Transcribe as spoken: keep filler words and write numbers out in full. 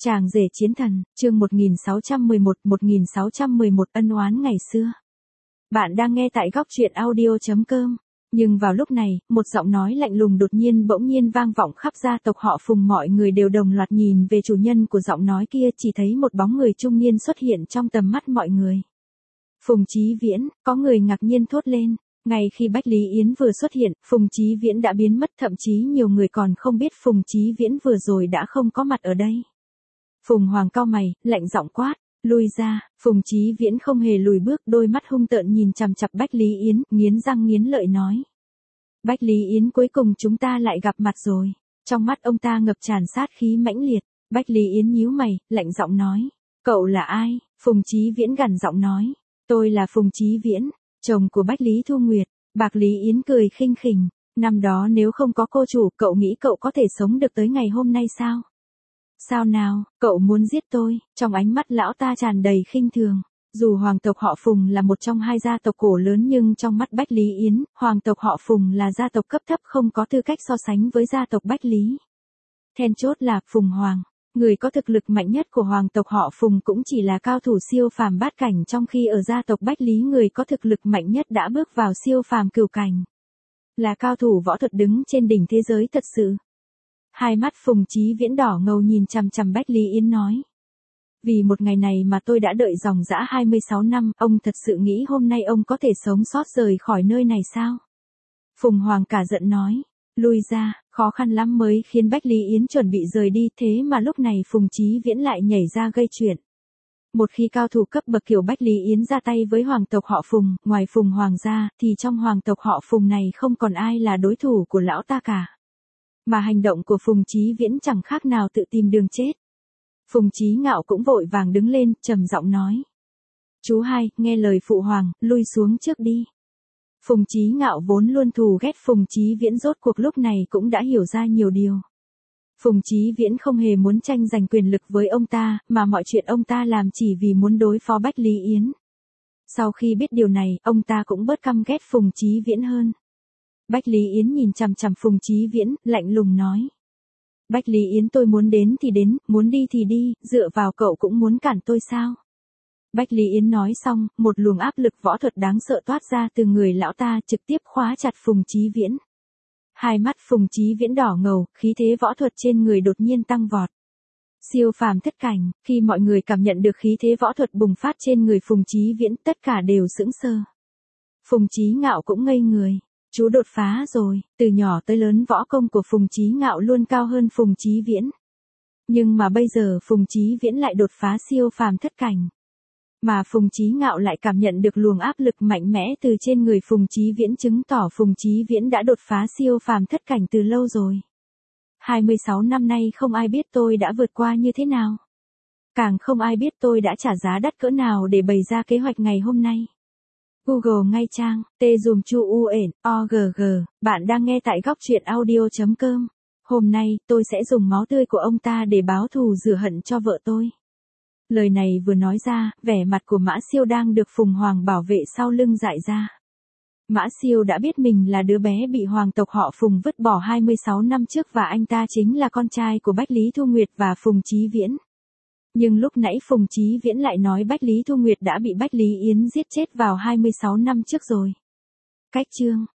Chàng rể chiến thần, chương một nghìn sáu trăm mười một, một nghìn sáu trăm mười một ân oán ngày xưa. Bạn đang nghe tại góc truyện audio chấm com. Nhưng vào lúc này, một giọng nói lạnh lùng đột nhiên bỗng nhiên vang vọng khắp gia tộc họ Phùng, mọi người đều đồng loạt nhìn về chủ nhân của giọng nói kia, chỉ thấy một bóng người trung niên xuất hiện trong tầm mắt mọi người. Phùng Chí Viễn, có người ngạc nhiên thốt lên. Ngay khi Bách Lý Yến vừa xuất hiện, Phùng Chí Viễn đã biến mất, thậm chí nhiều người còn không biết Phùng Chí Viễn vừa rồi đã không có mặt ở đây. Phùng Hoàng cau mày, lạnh giọng quát, lui ra. Phùng Chí Viễn không hề lùi bước, đôi mắt hung tợn nhìn chằm chằm Bách Lý Yến, nghiến răng nghiến lợi nói. Bách Lý Yến, cuối cùng chúng ta lại gặp mặt rồi. Trong mắt ông ta ngập tràn sát khí mãnh liệt. Bách Lý Yến nhíu mày, lạnh giọng nói. Cậu là ai? Phùng Chí Viễn gằn giọng nói. Tôi là Phùng Chí Viễn, chồng của Bách Lý Thu Nguyệt. Bạc Lý Yến cười khinh khỉnh. Năm đó nếu không có cô chủ, cậu nghĩ cậu có thể sống được tới ngày hôm nay sao? Sao nào, cậu muốn giết tôi? Trong ánh mắt lão ta tràn đầy khinh thường. Dù hoàng tộc họ Phùng là một trong hai gia tộc cổ lớn, nhưng trong mắt Bách Lý Yến, hoàng tộc họ Phùng là gia tộc cấp thấp, không có tư cách so sánh với gia tộc Bách Lý. Then chốt là Phùng Hoàng, người có thực lực mạnh nhất của hoàng tộc họ Phùng cũng chỉ là cao thủ siêu phàm bát cảnh, trong khi ở gia tộc Bách Lý người có thực lực mạnh nhất đã bước vào siêu phàm cửu cảnh. Là cao thủ võ thuật đứng trên đỉnh thế giới thật sự. Hai mắt Phùng Chí Viễn đỏ ngầu nhìn chằm chằm Bách Lý Yến nói. Vì một ngày này mà tôi đã đợi dòng dã hai mươi sáu năm, ông thật sự nghĩ hôm nay ông có thể sống sót rời khỏi nơi này sao? Phùng Hoàng cả giận nói. Lui ra, khó khăn lắm mới khiến Bách Lý Yến chuẩn bị rời đi, thế mà lúc này Phùng Chí Viễn lại nhảy ra gây chuyện. Một khi cao thủ cấp bậc kiểu Bách Lý Yến ra tay với hoàng tộc họ Phùng, ngoài Phùng Hoàng ra, thì trong hoàng tộc họ Phùng này không còn ai là đối thủ của lão ta cả. Mà hành động của Phùng Chí Viễn chẳng khác nào tự tìm đường chết. Phùng Chí Ngạo cũng vội vàng đứng lên, trầm giọng nói. Chú hai, nghe lời phụ hoàng, lui xuống trước đi. Phùng Chí Ngạo vốn luôn thù ghét Phùng Chí Viễn, rốt cuộc lúc này cũng đã hiểu ra nhiều điều. Phùng Chí Viễn không hề muốn tranh giành quyền lực với ông ta, mà mọi chuyện ông ta làm chỉ vì muốn đối phó Bách Lý Yến. Sau khi biết điều này, ông ta cũng bớt căm ghét Phùng Chí Viễn hơn. Bách Lý Yến nhìn chằm chằm Phùng Chí Viễn, lạnh lùng nói. Bách Lý Yến, tôi muốn đến thì đến, muốn đi thì đi, dựa vào cậu cũng muốn cản tôi sao? Bách Lý Yến nói xong, một luồng áp lực võ thuật đáng sợ toát ra từ người lão ta, trực tiếp khóa chặt Phùng Chí Viễn. Hai mắt Phùng Chí Viễn đỏ ngầu, khí thế võ thuật trên người đột nhiên tăng vọt. Siêu phàm thất cảnh, khi mọi người cảm nhận được khí thế võ thuật bùng phát trên người Phùng Chí Viễn, tất cả đều sững sờ. Phùng Chí Ngạo cũng ngây người. Chú đột phá rồi, từ nhỏ tới lớn võ công của Phùng Chí Ngạo luôn cao hơn Phùng Chí Viễn. Nhưng mà bây giờ Phùng Chí Viễn lại đột phá siêu phàm thất cảnh. Mà Phùng Chí Ngạo lại cảm nhận được luồng áp lực mạnh mẽ từ trên người Phùng Chí Viễn, chứng tỏ Phùng Chí Viễn đã đột phá siêu phàm thất cảnh từ lâu rồi. hai mươi sáu năm nay không ai biết tôi đã vượt qua như thế nào. Càng không ai biết tôi đã trả giá đắt cỡ nào để bày ra kế hoạch ngày hôm nay. Google ngay trang, T dùm chu u ển, o g g, bạn đang nghe tại góc truyện audio chấm com. Hôm nay, tôi sẽ dùng máu tươi của ông ta để báo thù rửa hận cho vợ tôi. Lời này vừa nói ra, vẻ mặt của Mã Siêu đang được Phùng Hoàng bảo vệ sau lưng dại ra. Mã Siêu đã biết mình là đứa bé bị hoàng tộc họ Phùng vứt bỏ hai mươi sáu năm trước, và anh ta chính là con trai của Bách Lý Thu Nguyệt và Phùng Chí Viễn. Nhưng lúc nãy Phùng Chí Viễn lại nói Bách Lý Thu Nguyệt đã bị Bách Lý Yến giết chết vào hai mươi sáu năm trước rồi. Cách chương,